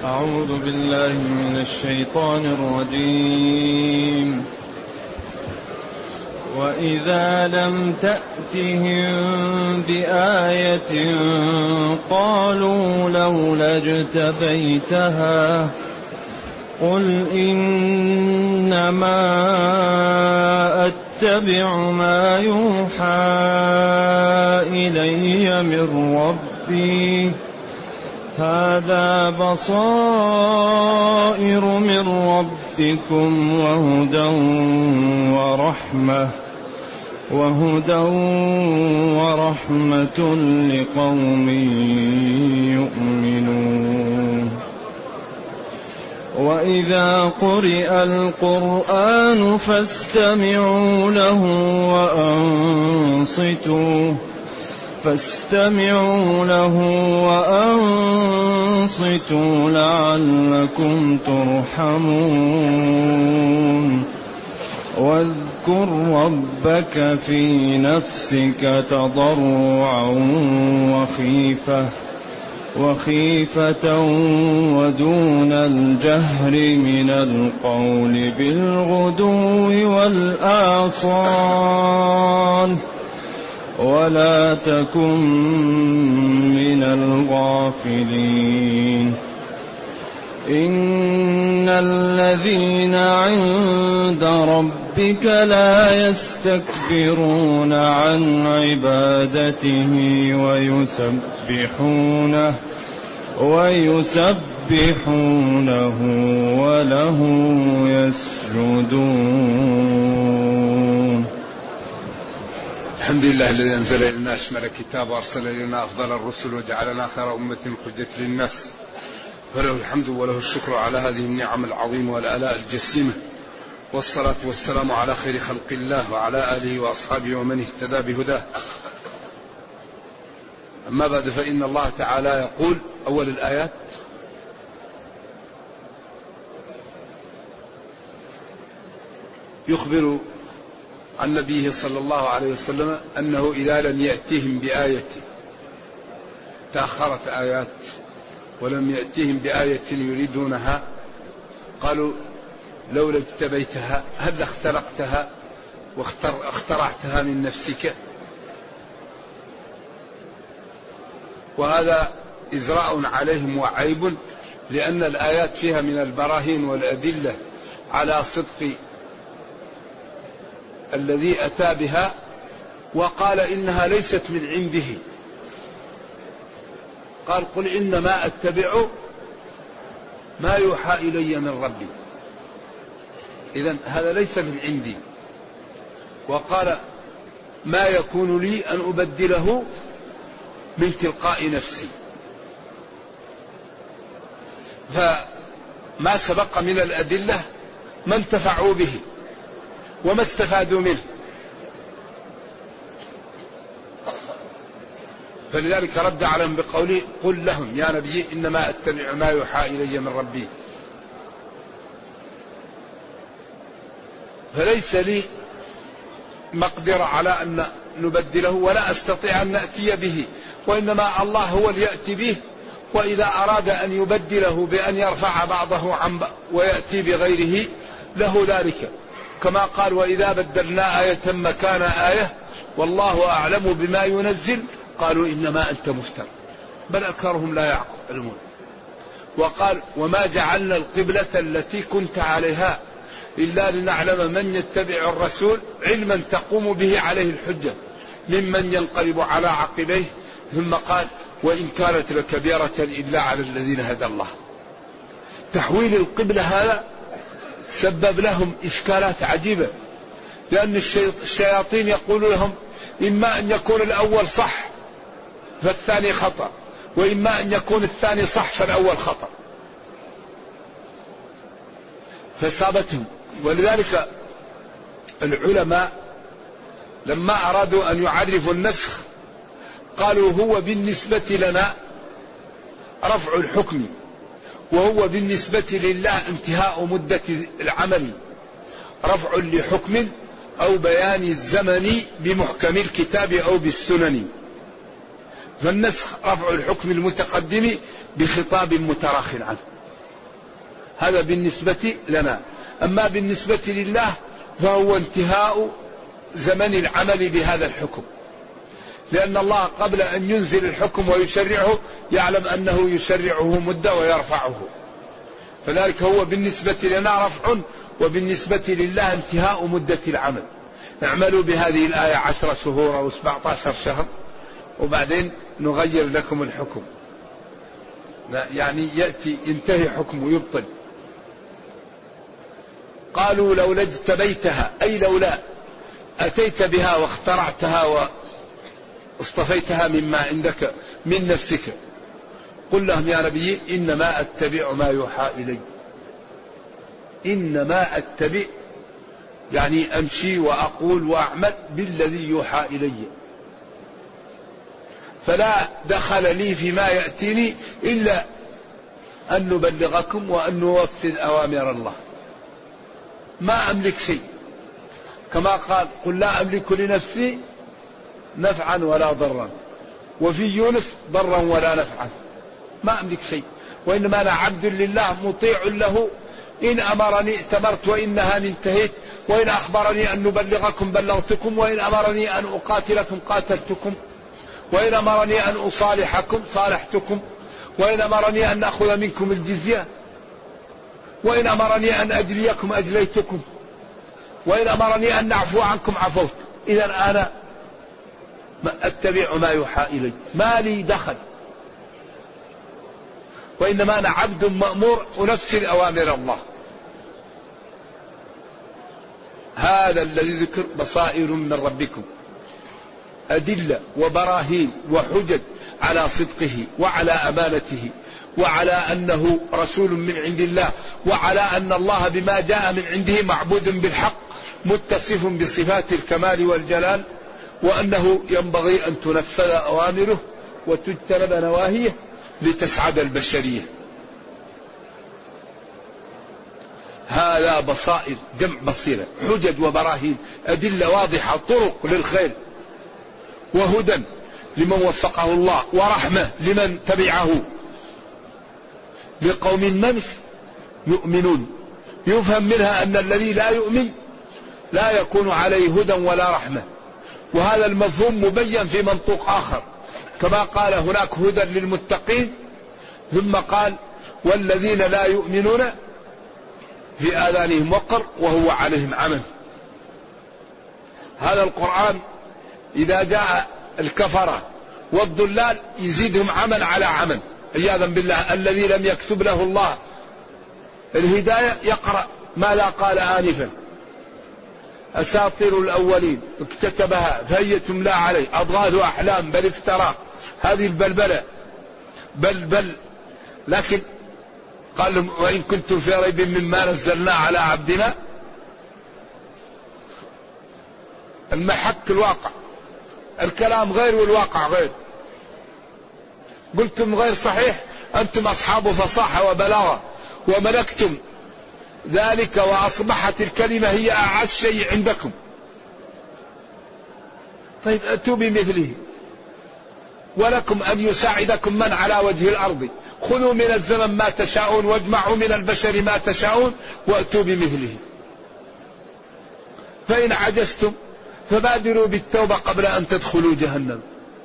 أعوذ بالله من الشيطان الرجيم. وإذا لم تأتهم بآية قالوا لولا اجتبيتها قل إنما أتبع ما يوحى إلي من ربي هذا بصائر من ربكم وهدى ورحمة لقوم يؤمنون. وإذا قرئ القرآن فاستمعوا له وأنصتوا لعلكم ترحمون. واذكر ربك في نفسك تضرعا وخيفة ودون الجهر من القول بالغدو والآصال ولا تكن من الغافلين. إن الذين عند ربك لا يستكبرون عن عبادته ويسبحونه وله يسجدون. الحمد لله الذي أنزل إلينا أشمل الكتاب وأرسل إلينا أفضل الرسل وجعلنا خير أمة حجة للناس، فله الحمد وله الشكر على هذه النعم العظيمة والآلاء الجسيمة، والصلاة والسلام على خير خلق الله وعلى آله وأصحابه ومن اهتدى بهداه. أما بعد، فإن الله تعالى يقول أول الآيات: يخبر عن نبيه صلى الله عليه وسلم أنه إذا لم يأتهم بآية، تأخرت آيات ولم يأتهم بآية يريدونها، قالوا لولا اجتبيتها، هل اخترقتها واخترعتها من نفسك؟ وهذا إزراء عليهم وعيب، لأن الآيات فيها من البراهين والأدلة على صدق الذي أتى بها، وقال إنها ليست من عنده. قال: قل إنما أتبع ما يوحى إلي من ربي. إذن هذا ليس من عندي. وقال: ما يكون لي أن أبدله من تلقاء نفسي. فما سبق من الأدلة ما انتفعوا به وما استفادوا منه، فلذلك رد عليهم بقوله: قل لهم يا نبي إنما أتبع ما يوحى إلي من ربي. فليس لي مقدرة على أن نبدله ولا أستطيع أن نأتي به، وإنما الله هو اللي يأتي به، وإذا أراد أن يبدله بأن يرفع بعضه عن ويأتي بغيره له ذلك، كما قال: وإذا بدلنا آية مكان آية والله أعلم بما ينزل قالوا إنما أنت مفتر بل أكثرهم لا يعلمون. وقال: وما جعلنا القبلة التي كنت عليها إلا لنعلم من يتبع الرسول علما تقوم به عليه الحجة ممن ينقلب على عقبيه. ثم قال: وإن كانت لكبيرة إلا على الذين هدى الله. تحويل القبلة هذا سبب لهم إشكالات عجيبة، لأن الشياطين يقول لهم: إما أن يكون الأول صح فالثاني خطأ، وإما أن يكون الثاني صح فالأول خطأ، فصابتهم. ولذلك العلماء لما أرادوا أن يعرفوا النسخ قالوا: هو بالنسبة لنا رفع الحكم، وهو بالنسبة لله انتهاء مدة العمل، رفع لحكم أو بيان الزمن بمحكم الكتاب أو بالسنن. فالنسخ رفع الحكم المتقدم بخطاب متراخ عنه، هذا بالنسبة لنا. أما بالنسبة لله فهو انتهاء زمن العمل بهذا الحكم، لأن الله قبل أن ينزل الحكم ويشرعه يعلم أنه يشرعه مدة ويرفعه، فذلك هو بالنسبة لنا رفع، وبالنسبة لله انتهاء مدة العمل. اعملوا بهذه الآية 10 شهور أو 17 شهر وبعدين نغير لكم الحكم، يعني يأتي ينتهي حكم ويبطل. قالوا لولا اجتبيتها، أي لولا أتيت بها واخترعتها واصطفيتها مما عندك من نفسك. قل لهم يا نبي إنما أتبع ما يوحى إلي. إنما أتبع يعني أمشي وأقول وأعمل بالذي يوحى إلي، فلا دخل لي فيما يأتيني إلا أن نبلغكم وأن نوفذ أوامر الله. ما أملك شيء، كما قال قل لا أملك لنفسي نفعا ولا ضرا، وفي يونس ضرا ولا نفعا. ما أملك شيء، وإنما أنا عبد لله مطيع له، إن أمرني ائتمرت وإن نهاني انتهيت، وإن أخبرني أن نبلغكم بلغتكم، وإن أمرني أن أقاتلكم قاتلتكم، وإن أمرني أن أصالحكم صالحتكم، وإن أمرني أن أخذ منكم الجزية، وإن أمرني أن أجليكم أجليتكم، وإن أمرني أن نعفو عنكم عفوت. إذا أنا أتبع ما يوحى إلي، ما لي دخل، وإنما أنا عبد مأمور أنفذ أوامر الله. هذا الذي ذكر بصائر من ربكم، أدلة وبراهين وحجج على صدقه وعلى أمانته وعلى أنه رسول من عند الله، وعلى أن الله بما جاء من عنده معبود بالحق متصف بصفات الكمال والجلال، وأنه ينبغي أن تنفذ أوامره وتجتنب نواهيه لتسعد البشرية. هذا بصائر جمع بصيرة، حجج وبراهين، أدلة واضحة، طرق للخير، وهدى لمن وفقه الله، ورحمة لمن تبعه، لقوم من يؤمنون. يفهم منها أن الذي لا يؤمن لا يكون عليه هدى ولا رحمة، وهذا المفهوم مبين في منطوق آخر، كما قال هناك هدى للمتقين، ثم قال والذين لا يؤمنون في آذانهم وقر وهو عليهم عمى. هذا القرآن إذا جاء الكفرة والضلال يزيدهم عمل على عمل عياذا بالله. الذي لم يكتب له الله الهداية يقرأ ماذا قال آنفا: أساطير الأولين اكتتبها فهي تملى عليه، أضغاث أحلام بل افترى. هذه البلبلة بل لكن قال لهم وإن كنتم في ريب مما نزلنا على عبدنا. المحك الواقع، الكلام غير والواقع غير. قلتم غير صحيح، أنتم أصحاب فصاحة وبلاغة وملكتم ذلك وأصبحت الكلمة هي أعز شيء عندكم. طيب أتوا بمثله، ولكم أن يساعدكم من على وجه الأرض. خذوا من الزمن ما تشاءون واجمعوا من البشر ما تشاءون وأتوا بمثله. فإن عجزتم فبادروا بالتوبة قبل أن تدخلوا جهنم.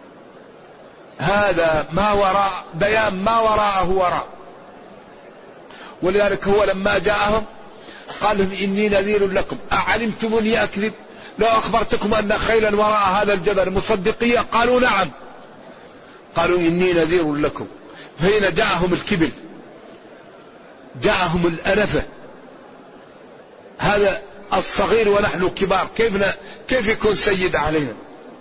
هذا ما وراء بيان ما وراءه وراء. ولذلك هو لما جاءهم قال لهم إني نذير لكم أعلمتموني أكذب لو أخبرتكم أن خيلا وراء هذا الجبل مصدقية؟ قالوا نعم. قالوا إني نذير لكم. فهنا جاءهم الكبر، جاءهم الأنفة. هذا الصغير ونحن كبار، كيف يكون سيد علينا؟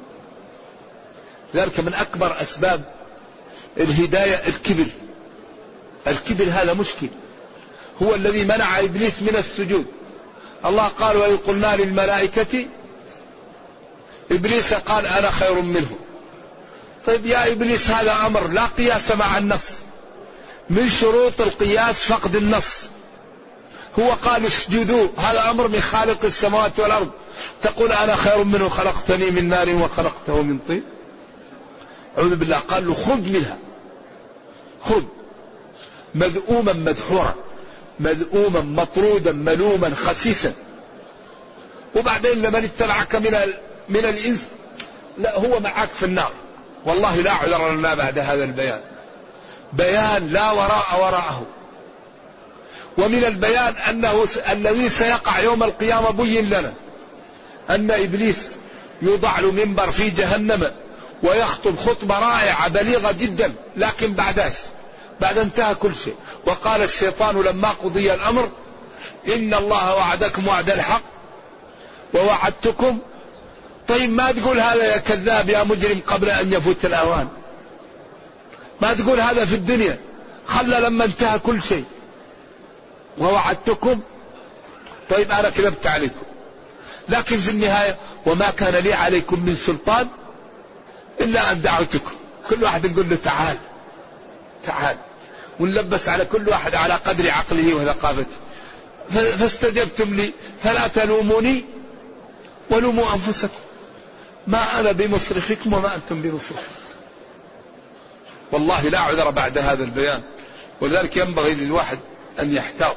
ذلك من أكبر أسباب الهداية الكبر. الكبر هذا مشكل، هو الذي منع إبليس من السجود. الله قال وإذ قلنا للملائكة، إبليس قال أنا خير منه. طيب يا إبليس هذا أمر لا قياس مع النص، من شروط القياس فقد النص. هو قال اسجدوا، هذا أمر من خالق السماوات والأرض، تقول أنا خير منه خلقتني من نار وخلقته من طين. أعوذ بالله. قال له خذ منها، خذ، مذءوما مدحورا، مذءوما مطرودا ملوما خسيسا. وبعدين لمن اتبعك من الإنس لا هو معك في النار. والله لا عذر لنا بعد هذا البيان، بيان لا وراءه. ومن البيان أنه الذي سيقع يوم القيامة بين لنا أن إبليس يوضع له منبر في جهنم ويخطب خطبة رائعة بليغة جدا، لكن بعد انتهى كل شيء. وقال الشيطان لما قضي الأمر إن الله وعدكم وعد الحق ووعدتكم. طيب ما تقول هذا يا كذاب يا مجرم قبل أن يفوت الأوان؟ ما تقول هذا في الدنيا، خلى لما انتهى كل شيء ووعدتكم. طيب أنا كذبت عليكم، لكن في النهاية وما كان لي عليكم من سلطان إلا أن دعوتكم. كل واحد نقول له تعال، ونلبس على كل واحد على قدر عقله وثقافته. فاستجبتم لي فلا تلوموني ولوموا أنفسكم، ما أنا بمصرخكم وما أنتم بمصرخي. والله لا عذر بعد هذا البيان، ولذلك ينبغي للواحد أن يحتاط.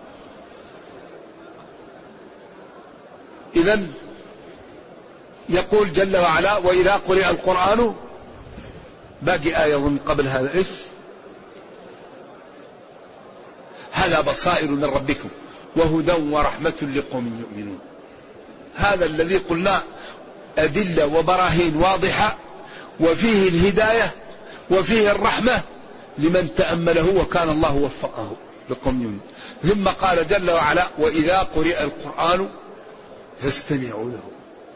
إذن يقول جل وعلا وإذا قرئ القرآن، باقي آية من قبل هذا إيش؟ هذا بصائر من ربكم وهدى ورحمة لقوم يؤمنون. هذا الذي قلنا أدلة وبراهين واضحة، وفيه الهداية وفيه الرحمة لمن تأمله وكان الله وفقه لقوم يؤمنون. ثم قال جل وعلا وإذا قرئ القرآن فاستمعوا له.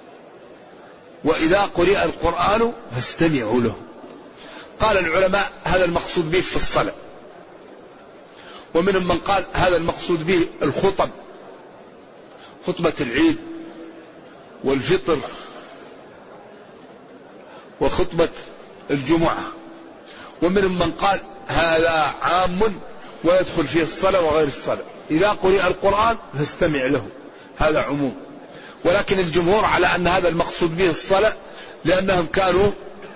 وإذا قرئ القرآن فاستمعوا له. قال العلماء هذا المقصود به في الصلاة، ومنهم من قال هذا المقصود به الخطب، خطبة العيد والفطر وخطبة الجمعة. ومنهم من قال هذا عام ويدخل فيه الصلاة وغير الصلاة. إذا قرئ القرآن فاستمع له، هذا عموم. ولكن الجمهور على أن هذا المقصود به الصلاة، لأنهم كانوا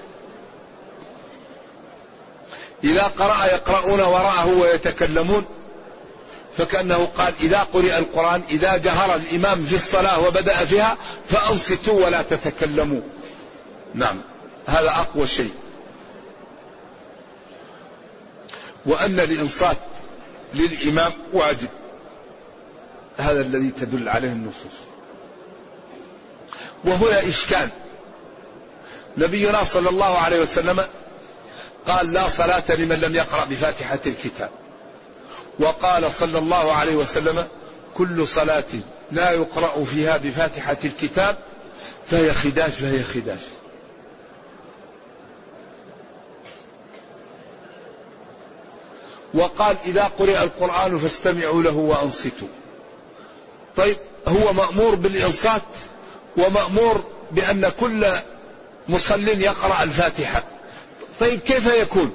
إذا قرأ يقرؤون وراءه ويتكلمون، فكأنه قال إذا قرئ القرآن إذا جهر الإمام في الصلاة وبدأ فيها فأنصتوا ولا تتكلموا. نعم، هذا أقوى شيء. وأن الإنصات للإمام واجب، هذا الذي تدل عليه النصوص. وهنا إشكال. نبينا صلى الله عليه وسلم قال لا صلاة لمن لم يقرأ بفاتحة الكتاب، وقال صلى الله عليه وسلم كل صلاة لا يقرأ فيها بفاتحة الكتاب فهي خداج. وقال إذا قرئ القرآن فاستمعوا له وأنصتوا. طيب هو مأمور بالإنصات ومأمور بأن كل مصل يقرأ الفاتحة. طيب كيف يكون؟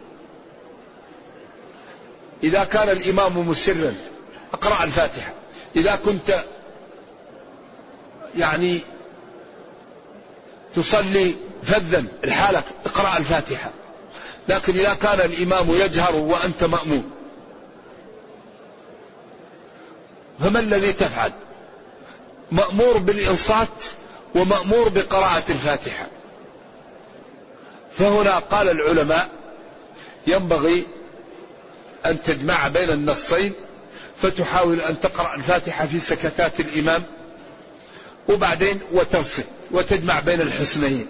إذا كان الإمام مسرا اقرأ الفاتحة، إذا كنت يعني تصلي فذا الحالك اقرأ الفاتحة. لكن إذا كان الإمام يجهر وأنت مأموم، فما الذي تفعل؟ مأمور بالإنصات ومأمور بقراءة الفاتحة. فهنا قال العلماء ينبغي أن تجمع بين النصين، فتحاول أن تقرأ الفاتحة في سكتات الإمام وبعدين وتنصت وتجمع بين الحسنين.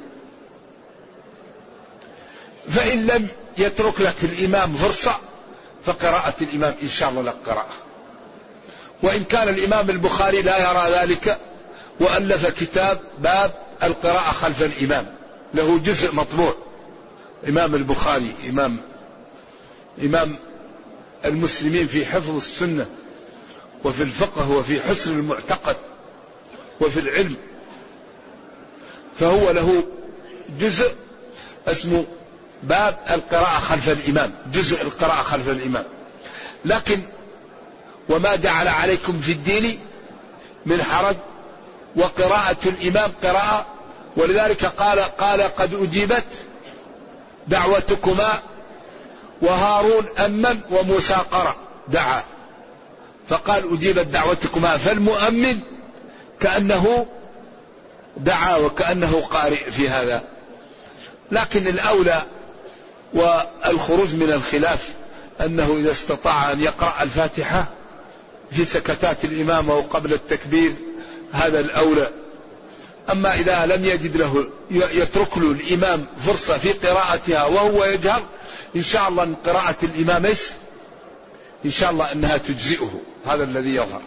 فإن لم يترك لك الإمام فرصة فقراءة الإمام إن شاء الله لك قراءة. وإن كان الإمام البخاري لا يرى ذلك وألف كتاب باب القراءة خلف الإمام، له جزء مطبوع. إمام البخاري إمام المسلمين في حفظ السنة وفي الفقه وفي حسن المعتقد وفي العلم، فهو له جزء اسمه باب القراءة خلف الإمام، جزء القراءة خلف الإمام. لكن وما جعل عليكم في الدين من حرج، وقراءة الإمام قراءة. ولذلك قال قد أجيبت دعوتكما وهارون أمن وموسى قرأ دعا. فقال أجيبت دعوتكما. فالمؤمن كأنه دعا وكأنه قارئ في هذا. لكن الأولى والخروج من الخلاف أنه إذا استطاع أن يقرأ الفاتحة في سكتات الإمام أو قبل التكبير هذا الأولى. أما إذا لم يجد له يترك له الإمام فرصة في قراءتها وهو يجهر، إن شاء الله أن قراءة الإمام إن شاء الله أنها تجزئه. هذا الذي يظهر.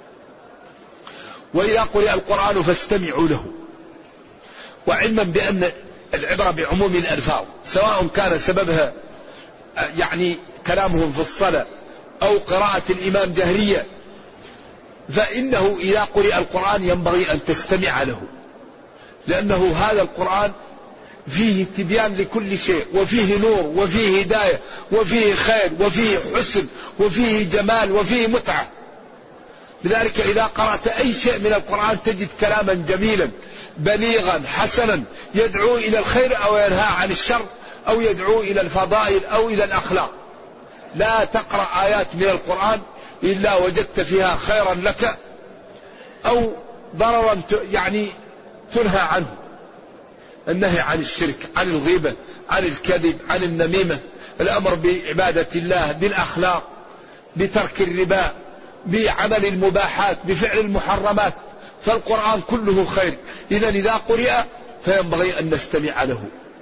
وإذا قرئ القرآن فاستمعوا له. وعلما بأن العبرة بعموم الألفاظ سواء كان سببها يعني كلامهم في الصلاة أو قراءة الإمام جهرية، فإنه إذا قرئ القرآن ينبغي أن تستمع له، لأنه هذا القرآن فيه تبيان لكل شيء، وفيه نور، وفيه هداية، وفيه خير، وفيه حسن، وفيه جمال، وفيه متعة. لذلك إذا قرأت أي شيء من القرآن تجد كلاما جميلا بليغا حسنا يدعو إلى الخير أو ينهى عن الشر أو يدعو إلى الفضائل أو إلى الأخلاق. لا تقرأ آيات من القرآن إلا وجدت فيها خيرا لك أو ضررا يعني تنهى عنه. النهي عن الشرك، عن الغيبة، عن الكذب، عن النميمة، الأمر بعبادة الله، بالأخلاق، بترك الربا، بعمل المباحات، بفعل المحرمات. فالقرآن كله خير. إذا قرئ فينبغي أن نستمع له.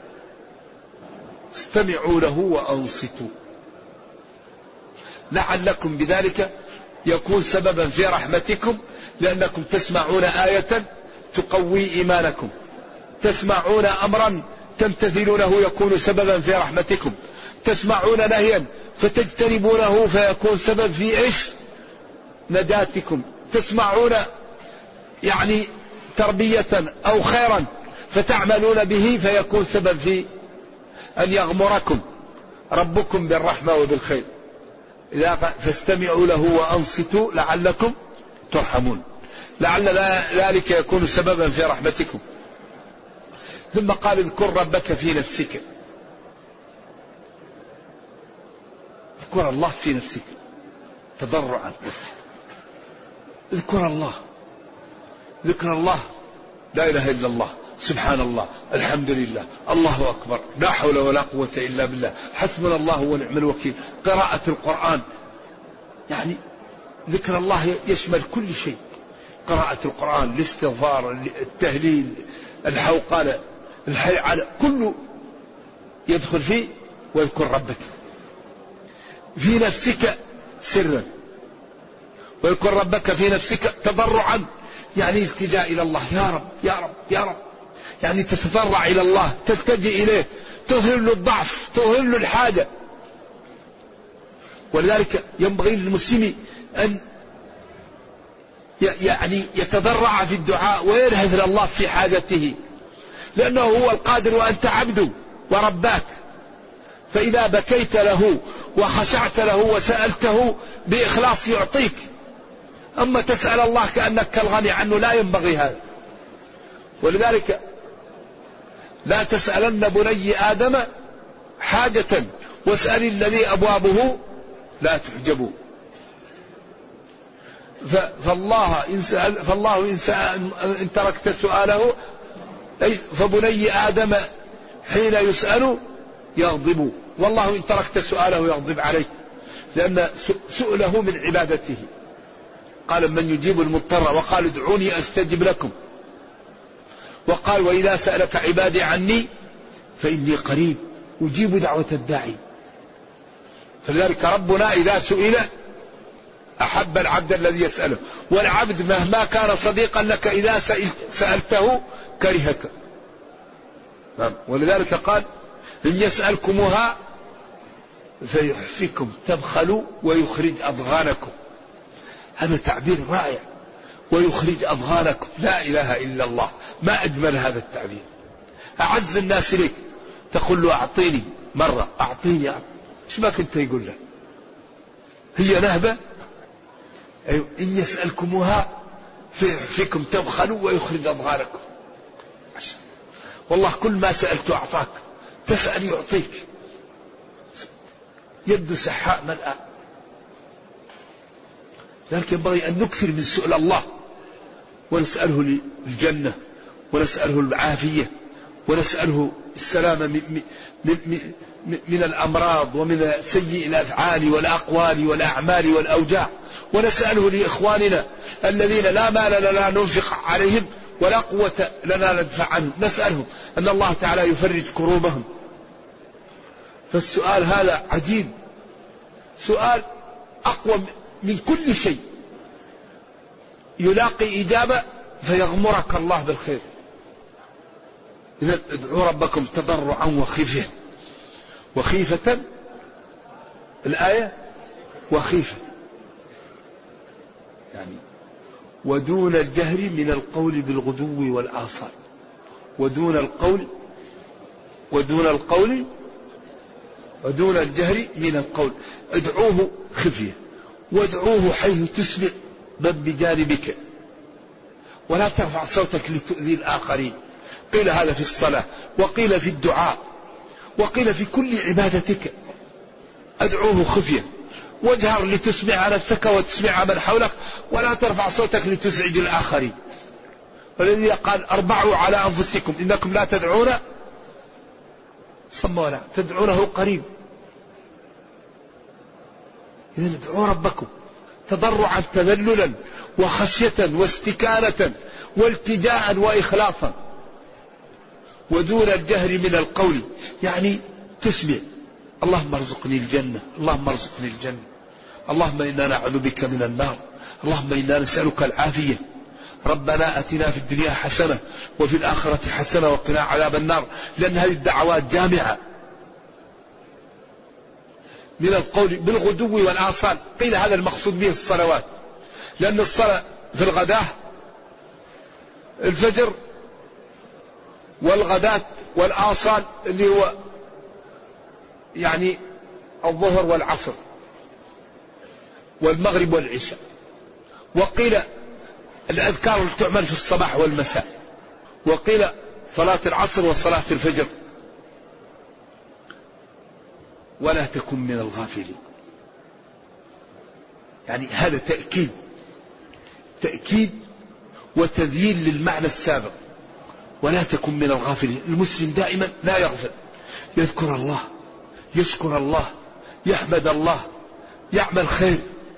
استمعوا له وأنصتوا لعلكم بذلك يكون سببا في رحمتكم، لأنكم تسمعون آية تقوي إيمانكم، تسمعون أمرا تمتثلونه يكون سببا في رحمتكم، تسمعون نهيا فتجتنبونه فيكون سبب في نجاتكم، تسمعون يعني تربية أو خيرا فتعملون به فيكون سبب في أن يغمركم ربكم بالرحمة وبالخير. فاستمعوا له وأنصتوا لعلكم ترحمون، لعل ذلك يكون سببا في رحمتكم. ثم قال اذكر ربك في نفسك. اذكر الله في نفسك تضرعا. اذكر الله، ذكر الله لا إله إلا الله، سبحان الله، الحمد لله، الله أكبر، لا حول ولا قوة إلا بالله، حسبنا الله ونعم الوكيل. قراءة القرآن يعني ذكر الله يشمل كل شيء. قراءة القرآن، الاستغفار، التهليل، الحوقلة، الحيعلة، كله يدخل فيه. واذكر ربك في نفسك سرا، واذكر ربك في نفسك تضرعا، يعني التجاء إلى الله، يا رب يا رب يا رب، يعني تتضرع إلى الله، تلتجئ إليه، تظهر له الضعف، تظهر له الحاجة. ولذلك ينبغي للمسلم أن يعني يتضرع في الدعاء ويلهث لله في حاجته، لأنه هو القادر وأنت عبده ورباك. فإذا بكيت له وخشعت له وسألته بإخلاص يعطيك. أما تسأل الله كأنك كالغني عنه لا ينبغي هذا. ولذلك لا تسألن بني آدم حاجة واسأل الذي أبوابه لا تحجب. فالله إن تركت سؤاله، فبني آدم حين يسأل يغضب، والله إن تركت سؤاله يغضب عليك، لأن سؤله من عبادته. قال من يجيب المضطر، وقال ادعوني أستجب لكم، وقال وإذا سألك عبادي عني فإني قريب أجيب دعوة الداعي. فلذلك ربنا إذا سئل أحب العبد الذي يسأله، والعبد مهما كان صديقا لك إذا سألته كرهك. ولذلك قال إن يسألكمها فيحفكم تبخلوا ويخرج أضغانكم. هذا تعبير رائع، ويخرج أضغانكم، لا إله إلا الله، ما أجمل هذا التعبير. أعز الناس لك تقول له أعطيني مرة، أعطيني، إيش ما كنت يقول له؟ هي نهبة. أيوة. إن يسألكمها فيكم تبخلوا ويخرج أضغانكم. والله كل ما سألت أعطاك، تسأل يعطيك، يد سحاء ملأ. لكن ينبغي أن نكثر من سؤال الله، ونسأله الجنة، ونسأله العافية، ونسأله السلامة من الأمراض ومن سيء الأفعال والأقوال والأعمال والأوجاع، ونسأله لإخواننا الذين لا مال لنا ننفق عليهم ولا قوة لنا ندفع عنهم، نسألهم أن الله تعالى يفرج كروبهم. فالسؤال هذا عجيب، سؤال أقوى من كل شيء، يلاقي إجابة فيغمرك الله بالخير. إذا ادعوا ربكم تضرعا وخيفة، الآية وخيفة يعني ودون الجهر من القول بالغدو والآصال، ودون الجهر من القول. ادعوه خفية، وادعوه حيث تسمع من بجانبك، ولا ترفع صوتك لتؤذي الآخرين. قيل هذا في الصلاة، وقيل في الدعاء، وقيل في كل عبادتك. ادعوه خفية، واجهر لتسمع نفسك وتسمع من حولك، ولا ترفع صوتك لتزعج الآخرين. والذي قال اربعوا على أنفسكم إنكم لا تدعون صم ولا تدعونه قريب. إذا ادعوا ربكم تضرعا تذللا وخشية واستكانة والتجاء وإخلاصا، ودون الجهر من القول، يعني تسمع اللهم ارزقني الجنة، اللهم ارزقني الجنة، اللهم إنا نعوذ بك من النار، اللهم إنا نسألك العافية، ربنا أتنا في الدنيا حسنة وفي الآخرة حسنة وقنا عذاب النار. لأن هذه الدعوات جامعة. من القول بالغدو والآصال، قيل هذا المقصود به الصلوات، لأن الصلاة في الغداة الفجر، والغداة والآصال اللي هو يعني الظهر والعصر والمغرب والعشاء. وقيل الأذكار اللي تعمل في الصباح والمساء، وقيل صلاة العصر وصلاة الفجر. ولا تكن من الغافلين، يعني هذا تأكيد وتذييل للمعنى السابق. ولا تكن من الغافلين. المسلم دائما لا يغفل، يذكر الله، يشكر الله، يحمد الله، يعمل خير،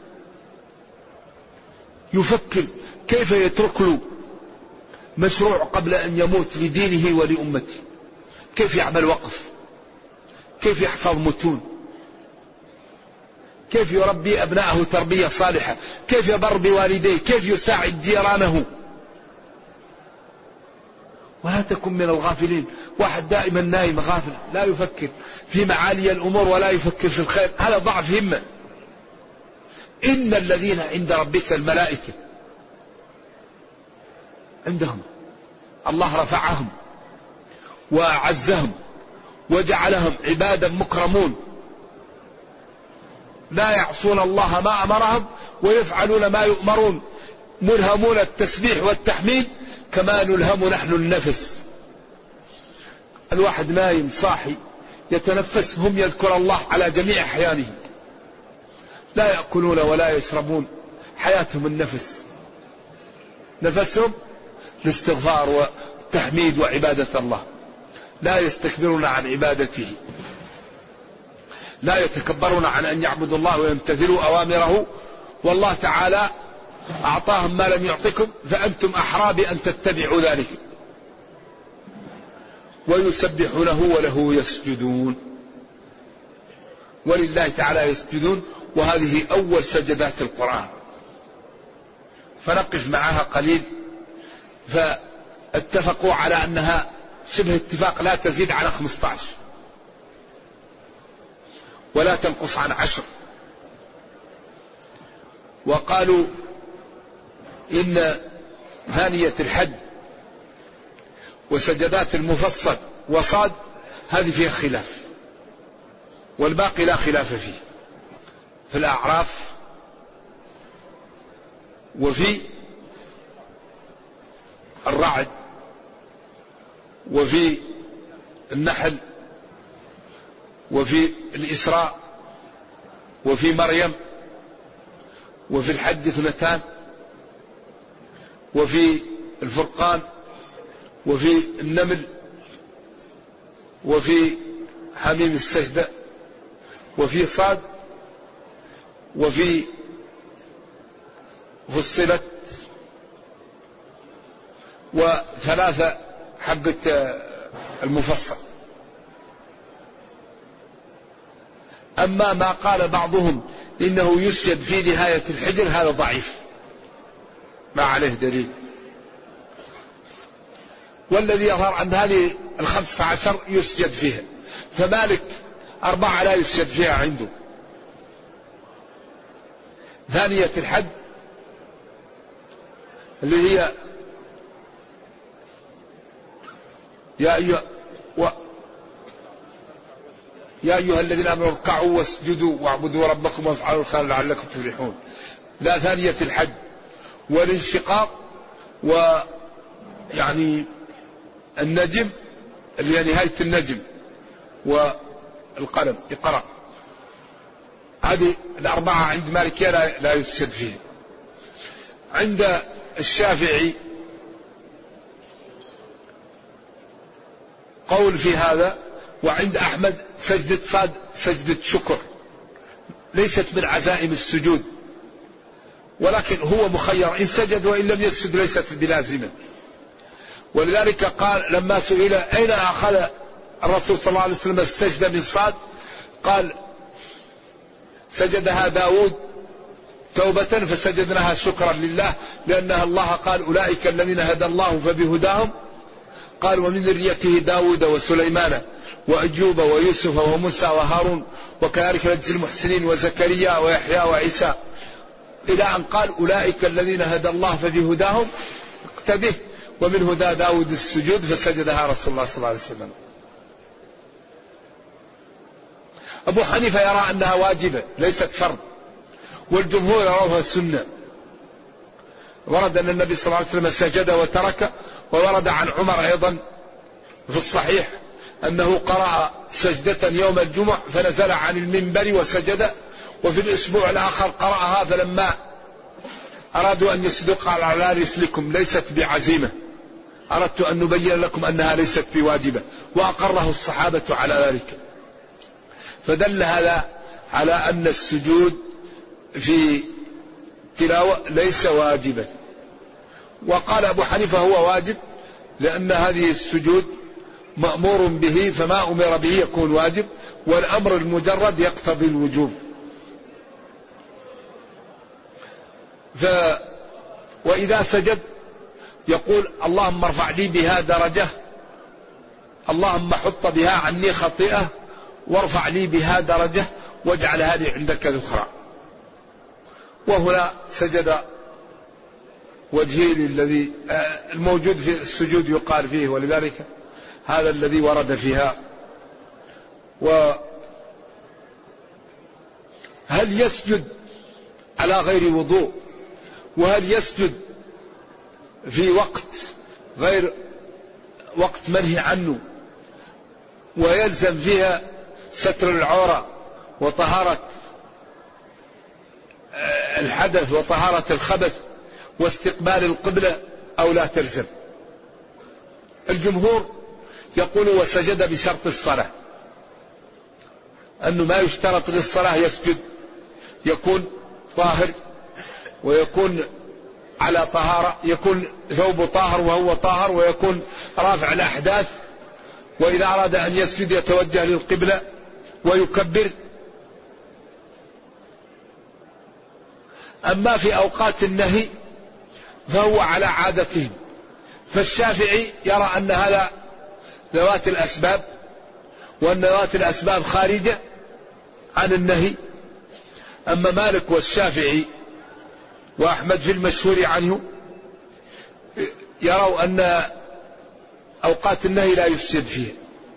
يفكر كيف يترك له مشروع قبل أن يموت لدينه ولأمته، كيف يعمل وقف، كيف يحفظ متون، كيف يربي أبنائه تربية صالحة، كيف يبر بوالديه، كيف يساعد جيرانه. ولا تكن من الغافلين. واحد دائما نايم غافل، لا يفكر في معالي الأمور ولا يفكر في الخير، هذا ضعف همة. إن الذين عند ربك الملائكة، عندهم الله رفعهم وأعزهم وجعلهم عبادا مكرمون، لا يعصون الله ما أمرهم ويفعلون ما يؤمرون، ملهمون التسبيح والتحميد كما نلهم نحن النفس. الواحد نايم صاحي يتنفس، هم يذكر الله على جميع أحيانه، لا يأكلون ولا يشربون، حياتهم النفس، نفسهم الاستغفار والتحميد وعبادة الله، لا يستكبرون عن عبادته، لا يتكبرون عن أن يعبدوا الله ويمتثلوا أوامره. والله تعالى أعطاهم ما لم يعطكم، فأنتم أحرى بأن تتبعوا ذلك. ويسبحونه وله يسجدون، ولله تعالى يسجدون. وهذه أول سجدات القرآن، فنقف معها قليل. فاتفقوا على أنها شبه اتفاق لا تزيد على 15 ولا تنقص عن 10. وقالوا إن ثانية الحج وسجدات المفصل وصاد هذه فيها خلاف، والباقي لا خلاف فيه. في الأعراف وفي الرعد وفي النحل وفي الإسراء وفي مريم وفي الحج 2، وفي الفرقان، وفي النمل، وفي حميم السجدة، وفي صاد، وفي فصلت، و3 حبة المفصل. أما ما قال بعضهم إنه يسجد في نهاية الحجر هذا ضعيف ما عليه دليل، والذي يظهر أن هذه 15 يسجد فيها، فمالك 4 لا يسجد فيها عنده. ثانية الحج اللي هي يا أيها الذين آمنوا اركعوا واسجدوا واعبدوا ربكم وافعلوا الخير لعلكم تفلحون. لا، ثانية الحج والانشقاق، ويعني النجم اللي هي نهاية النجم، والقلم اقرأ. هذه 4 عند مالكية لا يسجد فيها. عند الشافعي قول في هذا، وعند أحمد سجدة صاد سجدة شكر ليست من عزائم السجود، ولكن هو مخير إن سجد وإن لم يسجد ليست بلازمة. ولذلك قال لما سئل أين أخذ الرسول صلى الله عليه وسلم السجدة من صاد، قال سجدها داود توبة فسجدناها شكرا لله، لأنها الله قال أولئك الذين هدى الله فبهداهم، قال ومن ذريته داود وسليمان وأيوب ويوسف وموسى وهارون وكذلك نجزي المحسنين وزكريا ويحيى وعيسى، إلى أن قال أولئك الذين هدى الله فبهداهم اقتده، ومن هدى داود السجود فسجدها رسول الله صلى الله عليه وسلم. أبو حنيفة يرى أنها واجبة ليست فرض، والجمهور يروها سنة. ورد أن النبي صلى الله عليه وسلم سجد وترك، وورد عن عمر أيضا في الصحيح أنه قرأ سجدة يوم الجمعة فنزل عن المنبر وسجد، وفي الأسبوع الآخر قرأها فلما أرادوا أن يسجدوا قال على رسلكم ليست بعزيمة، أردت أن نبين لكم أنها ليست بواجبة، وأقره الصحابة على ذلك. فدل هذا على أن السجود في تلاوة ليس واجبا. وقال أبو حنيفة هو واجب، لأن هذه السجود مأمور به، فما أمر به يكون واجب، والأمر المجرد يقتضي الوجوب. وإذا سجد يقول اللهم ارفع لي بها درجة، اللهم حط بها عني خطيئة، وارفع لي بها درجة، واجعل هذه عندك ذخرا. وهنا سجد وجهه الذي الموجود في السجود يقال فيه، ولذلك هذا الذي ورد فيها. وهل يسجد على غير وضوء؟ وهل يسجد في وقت غير وقت منهي عنه ويلزم فيها ستر العورة وطهارة الحدث وطهارة الخبث واستقبال القبلة، أو لا تلزم؟ الجمهور يقول وسجد بشرط الصلاة، أنه ما يشترط للصلاة يسجد، يكون طاهر ويكون على طهارة، يكون ثوب طاهر وهو طاهر، ويكون رافع الأحداث، وإذا أراد أن يسجد يتوجه للقبلة ويكبر. أما في أوقات النهي فهو على عادتهم، فالشافعي يرى أن هذا ذوات الأسباب، وأن ذوات الأسباب خارجة عن النهي. أما مالك والشافعي وأحمد في المشهور عنه يروا أن أوقات النهي لا يسجد فيها.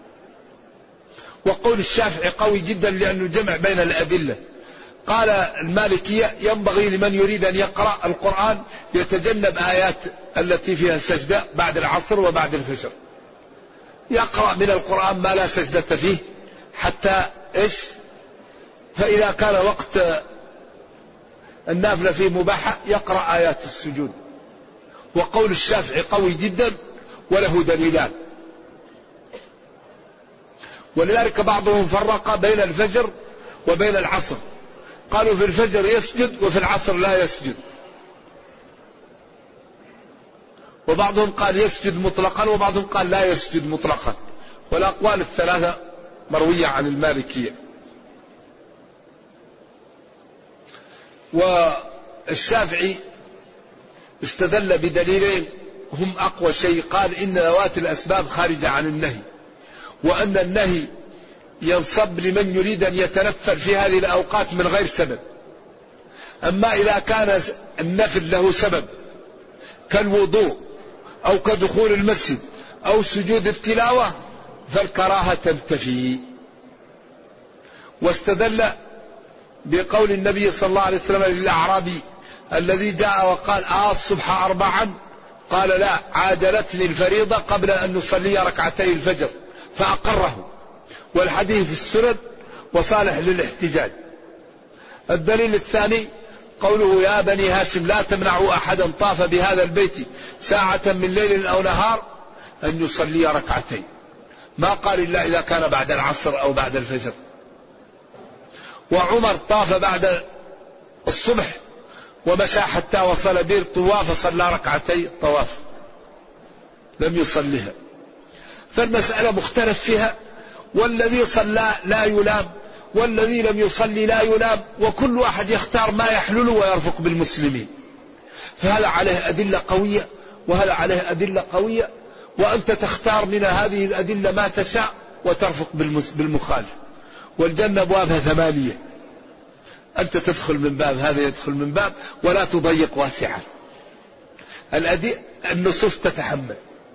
وقول الشافعي قوي جدا لأنه جمع بين الأدلة. قال المالكية ينبغي لمن يريد أن يقرأ القرآن يتجنب آيات التي فيها السجدة بعد العصر وبعد الفجر، يقرأ من القرآن ما لا سجدة فيه حتى إيش، فإذا كان وقت النافلة فيه مباحة يقرأ آيات السجود. وقول الشافعي قوي جدا وله دليلان، ولذلك بعضهم فرق بين الفجر وبين العصر، قالوا في الفجر يسجد وفي العصر لا يسجد، وبعضهم قال يسجد مطلقا وبعضهم قال لا يسجد مطلقا، والأقوال الثلاثة مروية عن المالكية. والشافعي استدل بدليلين هم أقوى شيء، قال إن ذوات الأسباب خارجة عن النهي، وأن النهي ينصب لمن يريد أن يتنفل في هذه الأوقات من غير سبب. أما إذا كان النفل له سبب كالوضوء أو كدخول المسجد أو سجود التلاوة فالكراهة تنتفي. واستدل بقول النبي صلى الله عليه وسلم للأعرابي الذي جاء وقال الصبح 4، قال لا، عاجلتني الفريضة قبل أن نصلي ركعتي الفجر، فأقره، والحديث في السنن وصالح للاحتجاج. الدليل الثاني قوله يا بني هاشم لا تمنعوا أحدا طاف بهذا البيت ساعة من ليل أو نهار أن يصلي ركعتين، ما قال إلا إذا كان بعد العصر أو بعد الفجر. وعمر طاف بعد الصبح ومشى حتى وصل بير طواف فصلى ركعتي الطواف، لم يصليها. فالمسألة مختلف فيها، والذي صلى لا يلام والذي لم يصلي لا يلام، وكل واحد يختار ما يحلله ويرفق بالمسلمين. فهذا عليه أدلة قوية وهذا عليه أدلة قوية، وأنت تختار من هذه الأدلة ما تشاء وترفق بالمخالف. والجنة أبوابها 8، أنت تدخل من باب، هذا يدخل من باب، ولا تضيق واسعا. النصوص تتحمل،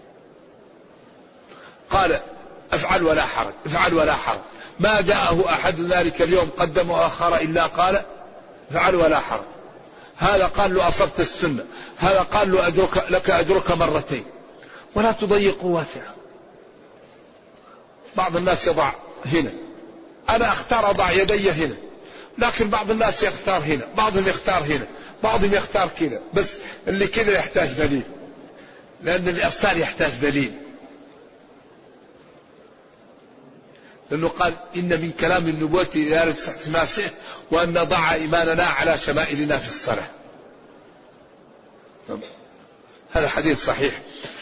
قال افعل ولا حرج، افعل ولا حرج، ما جاءه أحد ذلك اليوم قدم وأخر إلا قال افعل ولا حرج. هذا قال له أصبت السنة، هذا قال له لك أجرك مرتين، ولا تضيقوا واسعا. بعض الناس يضع هنا، أنا أختار أضع يدي هنا، لكن بعض الناس يختار هنا، بعضهم يختار هنا، بعضهم يختار كذا، بس اللي كذا يحتاج دليل، لأن الإرسال يحتاج دليل، لأنه قال إن من كلام النبوة إذا ما سئ وأن نضع إيماننا على شمائلنا في الصلاة. هذا حديث صحيح.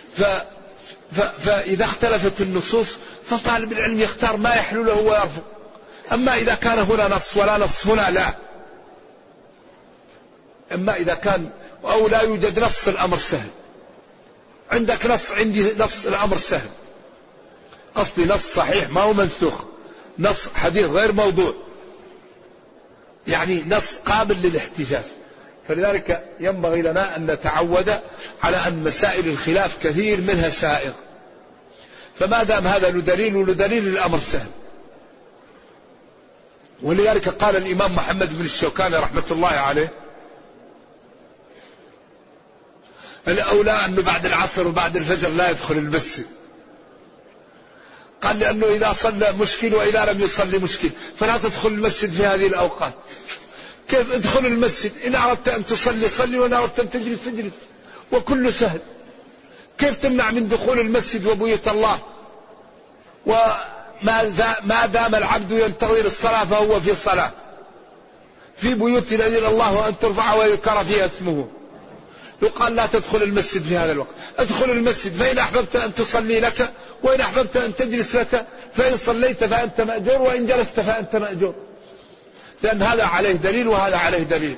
فإذا اختلفت النصوص فطالب العلم يختار ما يحلو له ويرفض. أما إذا كان هنا نص ولا نص هنا لا، أما إذا كان أو لا يوجد نص الأمر سهل، عندك نص عندي نص الأمر سهل، قصدي نص صحيح ما هو منسوخ، نص حديث غير موضوع، يعني نص قابل للاحتجاج. فلذلك ينبغي لنا أن نتعود على أن مسائل الخلاف كثير منها سائغ، فما دام هذا له دليل وله دليل الأمر سهل. ولذلك قال الإمام محمد بن الشوكاني رحمة الله عليه الأولى أنه بعد العصر وبعد الفجر لا يدخل المسجد، قال لأنه إذا صلى مشكل وإذا لم يصلي مشكل، فلا تدخل المسجد في هذه الأوقات. كيف ادخل المسجد؟ إن أردت أن تصلي صلي، وإن أردت أن تجلس تجلس، وكل سهل. كيف تمنع من دخول المسجد وبيوت الله؟ وما دام العبد ينتظر الصلاة فهو في صلاة، في بيوت أذن الله أن ترفع ويذكر فيها اسمه. يقال لا تدخل المسجد في هذا الوقت، ادخل المسجد، فإن أحببت أن تصلي لك، وإن أحببت أن تجلس لك، فإن صليت فأنت مأجور، وإن جلست فأنت مأجور، لأن هذا عليه دليل وهذا عليه دليل.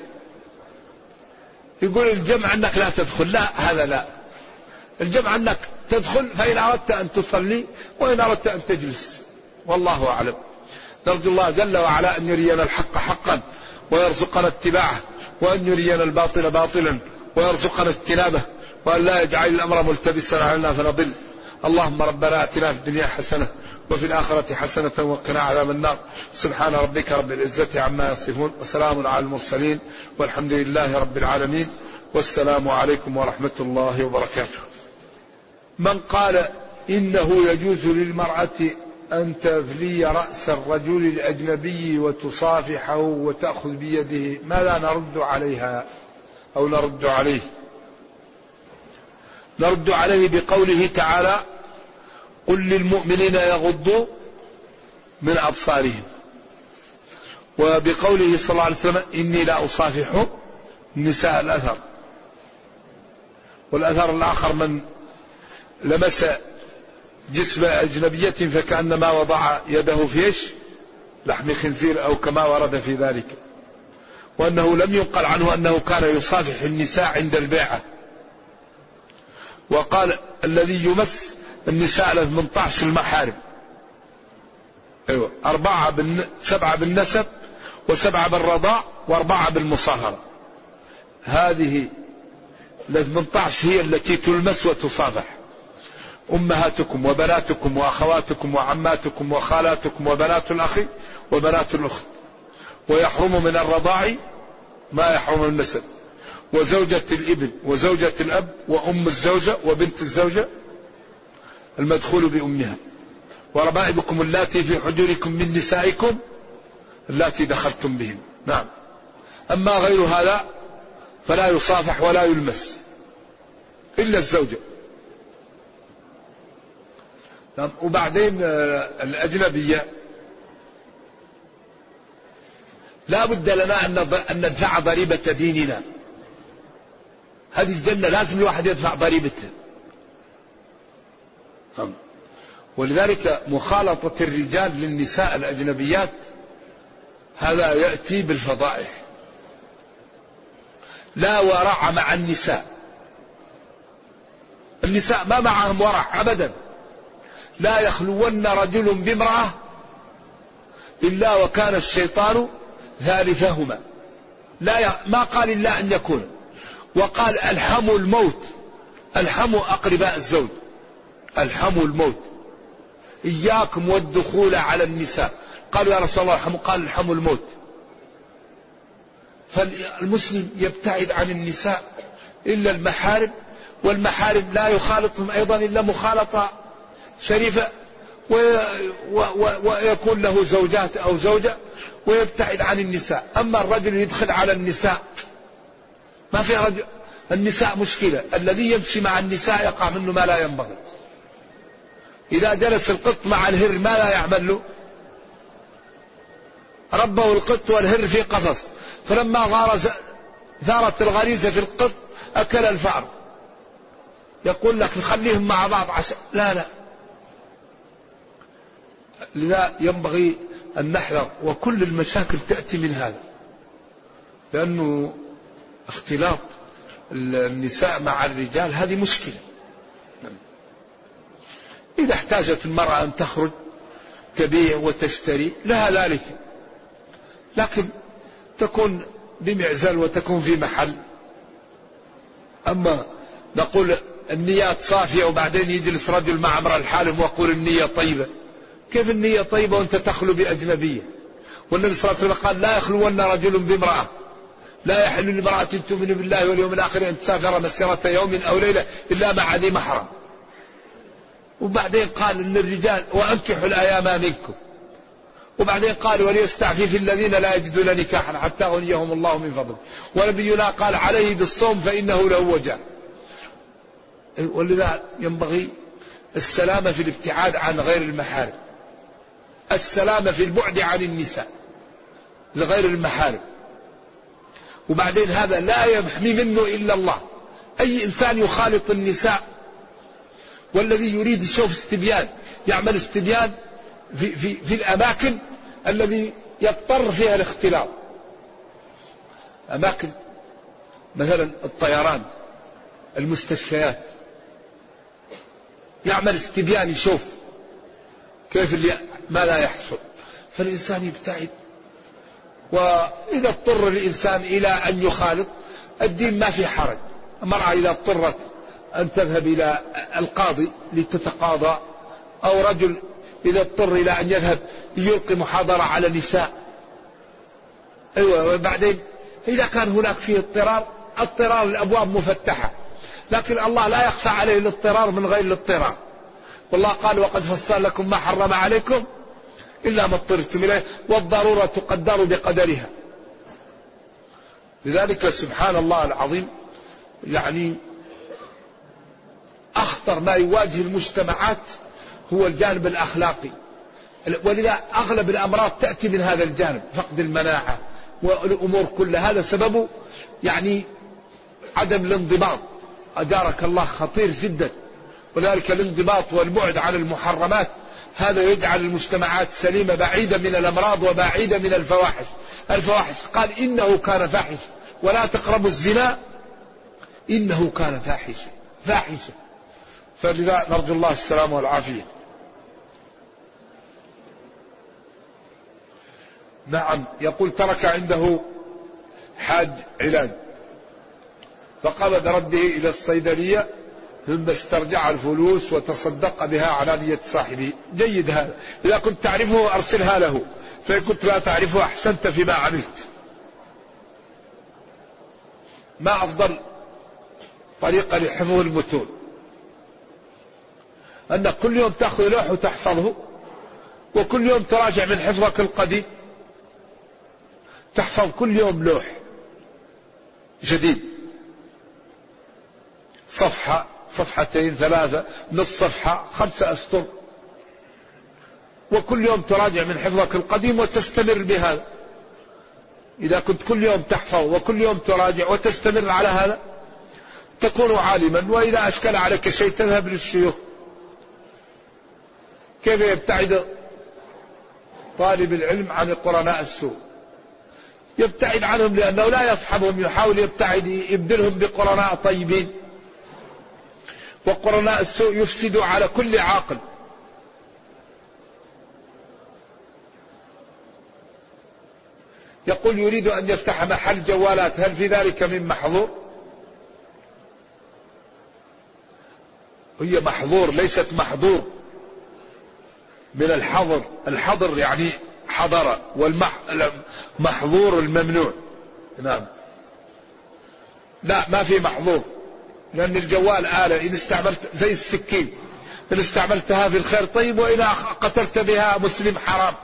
يقول الجمع أنك لا تدخل، لا، هذا لا، الجمع أنك تدخل فإن أردت أن تصلي وإن أردت أن تجلس، والله أعلم. نرجو الله جل وعلا أن يرينا الحق حقا ويرزقنا اتباعه، وأن يرينا الباطل باطلا ويرزقنا اجتنابه، وأن لا يجعل الأمر ملتبسا علينا فنضل. اللهم ربنا آتنا في الدنيا حسنة وفي الآخرة حسنة وقنا عذاب النار. سبحان ربك رب العزة عما يصفون، وسلام على المرسلين، والحمد لله رب العالمين، والسلام عليكم ورحمة الله وبركاته. من قال إنه يجوز للمرأة أن تفلي رأس الرجل الأجنبي وتصافحه وتأخذ بيده، ماذا نرد عليها أو نرد عليه؟ نرد عليه بقوله تعالى: قل للمؤمنين يغضوا من أبصارهم، وبقوله صلى الله عليه وسلم: إني لا أصافح النساء الأثر. والأثر الآخر: من لمس جسم أجنبية فكأنما وضع يده في لحم خنزير، أو كما ورد في ذلك. وأنه لم ينقل عنه أنه كان يصافح النساء عند البيعة. وقال: الذي يمس النساء 18 المحارم، 7 بالنسب و7 بالرضاع و4 بالمصاهرة. هذه 18 هي التي تلمس وتصافح: أمهاتكم وبناتكم وأخواتكم وعماتكم وخالاتكم وبنات الأخ وبنات الأخت. ويحرم من الرضاع ما يحرم من النسب، وزوجة الابن وزوجة الأب وأم الزوجة وبنت الزوجة المدخول بأمها، وربائبكم اللاتي في حجوركم من نسائكم اللاتي دخلتم بهن. نعم. أما غير هذا فلا يصافح ولا يلمس إلا الزوجة. نعم. وبعدين الأجنبية لا بد لنا أن ندفع ضريبة ديننا. هذه الجنة لازم الواحد يدفع ضريبتها. ولذلك مخالطة الرجال للنساء الأجنبيات هذا يأتي بالفضائح. لا ورع مع النساء. النساء ما معهم ورع أبدا. لا يخلون رجل بامرأة إلا وكان الشيطان ثالثهما. ما قال إلا أن يكون. وقال: الحموا الموت، الحموا أقرباء الزوج، الحموا الموت، إياكم والدخول على النساء. قالوا: يا رسول الله الحموا. قال: الحموا الموت. فالمسلم يبتعد عن النساء إلا المحارم، والمحارم لا يخالطهم أيضا إلا مخالطة شريفة، ويكون له زوجات أو زوجة، ويبتعد عن النساء. أما الرجل يدخل على النساء ما في رجل. النساء مشكلة. الذي يمشي مع النساء يقع منه ما لا ينبغي. إذا جلس القط مع الهر ما لا يعمل له؟ ربه القط والهر في قفص، فلما ثارت الغريزة في القط أكل الفأر. يقول لك نخليهم مع بعض عشان لا. لذا ينبغي أن نحذر، وكل المشاكل تأتي من هذا، لأنه اختلاط النساء مع الرجال هذه مشكلة. إذا احتاجت المرأة أن تخرج تبيع وتشتري لها ذلك، لكن تكون بمعزل وتكون في محل. أما نقول النيات صافية وبعدين يجلس رجل مع امرأة الحالم ويقول النية طيبة. كيف النية طيبة وانت تخلو بأجنبية؟ والنبي صلى الله عليه وسلم قال: لا يخلون رجل بامرأة، لا يحل لامرأة تؤمن بالله واليوم الآخر أن تسافر مسيرة يوم أو ليلة إلا مع ذي محرم. وبعدين قال ان الرجال: وأنكحوا الأيام منكم. وبعدين قال: وليستعفف الذين لا يجدون نكاحا حتى يغنيهم الله من فضله. ونبينا قال: عليه بالصوم فإنه له وجاء. ولذا ينبغي السلامة في الابتعاد عن غير المحارم، السلامة في البعد عن النساء لغير المحارم. وبعدين هذا لا يحمي منه إلا الله. أي إنسان يخالط النساء والذي يريد يشوف استبيان يعمل استبيان في الأماكن الذي يضطر فيها الاختلاط. أماكن مثلا الطيران، المستشفيات، يعمل استبيان يشوف كيف ما لا يحصل. فالإنسان يبتعد. وإذا اضطر الإنسان إلى أن يخالط الدين ما في حرج. المرأة إذا اضطرت أن تذهب إلى القاضي لتتقاضى، أو رجل إذا اضطر إلى أن يذهب يلقي محاضرة على نساء. أيوة. وبعدين إذا كان هناك فيه اضطرار الأبواب مفتحة، لكن الله لا يخفى عليه الاضطرار من غير الاضطرار. والله قال وقد فصل لكم ما حرم عليكم إلا ما اضطررتم إليه والضرورة تقدر بقدرها. لذلك سبحان الله العظيم يعني أخطر ما يواجه المجتمعات هو الجانب الأخلاقي، ولذا أغلب الأمراض تأتي من هذا الجانب، فقد المناعة والأمور كلها هذا سببه يعني عدم الانضباط. أجارك الله خطير جدا، ولذلك الانضباط والبعد عن المحرمات هذا يجعل المجتمعات سليمة بعيدة من الأمراض وبعيدة من الفواحش. الفواحش قال إنه كان فاحشة، ولا تقربوا الزنا إنه كان فاحشة. فلذا نرجو الله السلامة والعافية. نعم. يقول ترك عنده حاج علاج فقام برده إلى الصيدلية ثم استرجع الفلوس وتصدق بها على نية صاحبه. جيد هذا. إذا كنت تعرفه أرسلها له، فإن كنت لا تعرفه أحسنت فيما عملت. ما أفضل طريقة لحفظ المتون؟ أنك كل يوم تأخذ لوح وتحفظه، وكل يوم تراجع من حفظك القديم. تحفظ كل يوم لوح جديد، صفحة، صفحتين، 3، نصف صفحة، 5 أسطر، وكل يوم تراجع من حفظك القديم وتستمر بهذا. إذا كنت كل يوم تحفظ وكل يوم تراجع وتستمر على هذا تكون عالما. وإذا أشكل عليك شيء تذهب للشيوخ. كيف يبتعد طالب العلم عن قرناء السوء؟ يبتعد عنهم لأنه لا يصحبهم، يحاول يبتعد، يبدلهم بقرناء طيبين. وقرناء السوء يفسد على كل عاقل. يقول يريد أن يفتح محل جوالات، هل في ذلك من محظور؟ هي محظور ليست محظور، من الحظر. الحظر يعني حضر، والمحظور الممنوع. نعم. لا، ما في محظور، لأن الجوال آلة إن استعملت زي السكين، إن استعملتها في الخير طيب، وإن قتلت بها مسلم حرام.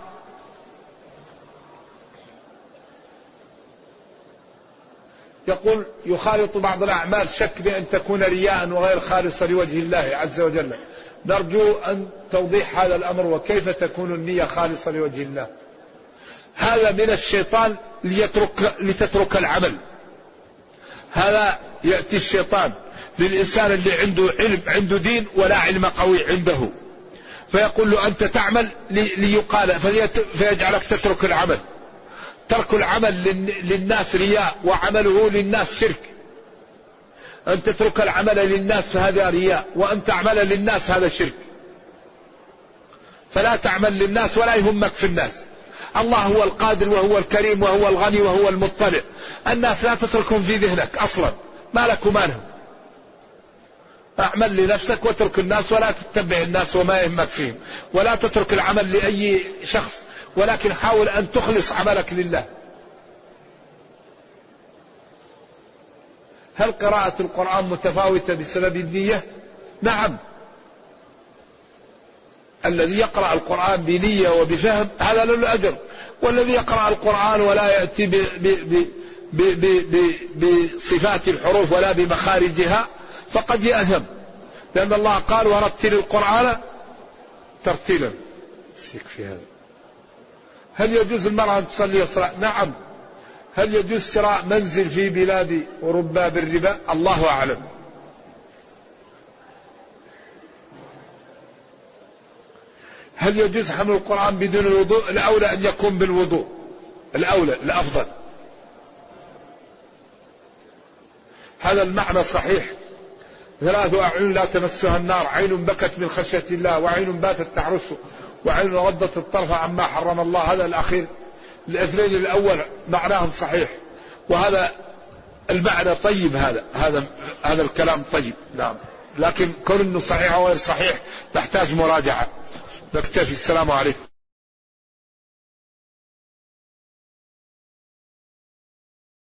يقول يخالط بعض الأعمال شك بأن تكون رياء وغير خالصة لوجه الله عز وجل. نرجو أن توضيح هذا الأمر، وكيف تكون النية خالصة لوجه الله. هذا من الشيطان لتترك العمل. هذا يأتي الشيطان للإنسان اللي عنده علم، عنده دين ولا علم قوي عنده، فيقول له أنت تعمل ليقال، فيجعلك تترك العمل. ترك العمل للناس رياء، وعمله للناس شرك. أن تترك العمل للناس هذا رياء، وأن تعمل للناس هذا شرك. فلا تعمل للناس ولا يهمك في الناس. الله هو القادر وهو الكريم وهو الغني وهو المطلع. الناس لا تتركهم في ذهنك أصلا، ما لك وما لهم. اعمل لنفسك واترك الناس، ولا تتبع الناس وما يهمك فيهم، ولا تترك العمل لأي شخص، ولكن حاول أن تخلص عملك لله. هل قراءة القرآن متفاوتة بسبب النية؟ نعم. الذي يقرأ القرآن بنية وبفهم هذا له الأجر، والذي يقرأ القرآن ولا يأتي بصفات الحروف ولا بمخارجها فقد يأثم، لأن الله قال ورتل القرآن ترتيلا. يكفي هذا. هل يجوز المرأة أن تصلي الصلاة؟ نعم. هل يجوز شراء منزل في بلاد أوروبا بالربا؟ الله أعلم. هل يجوز حمل القرآن بدون الوضوء؟ الأولى أن يكون بالوضوء، الأولى الأفضل. هذا المعنى صحيح. 3 أعين لا تمسها النار، عين بكت من خشية الله، وعين باتت تعرسه، وعين غضت الطرف عما حرم الله. هذا الأخير، الاثنين الأول معناهم صحيح، وهذا المعنى طيب. هذا الكلام طيب. نعم. لكن كون انه صحيح أو غير صحيح تحتاج مراجعة. نكتفي. السلام عليكم.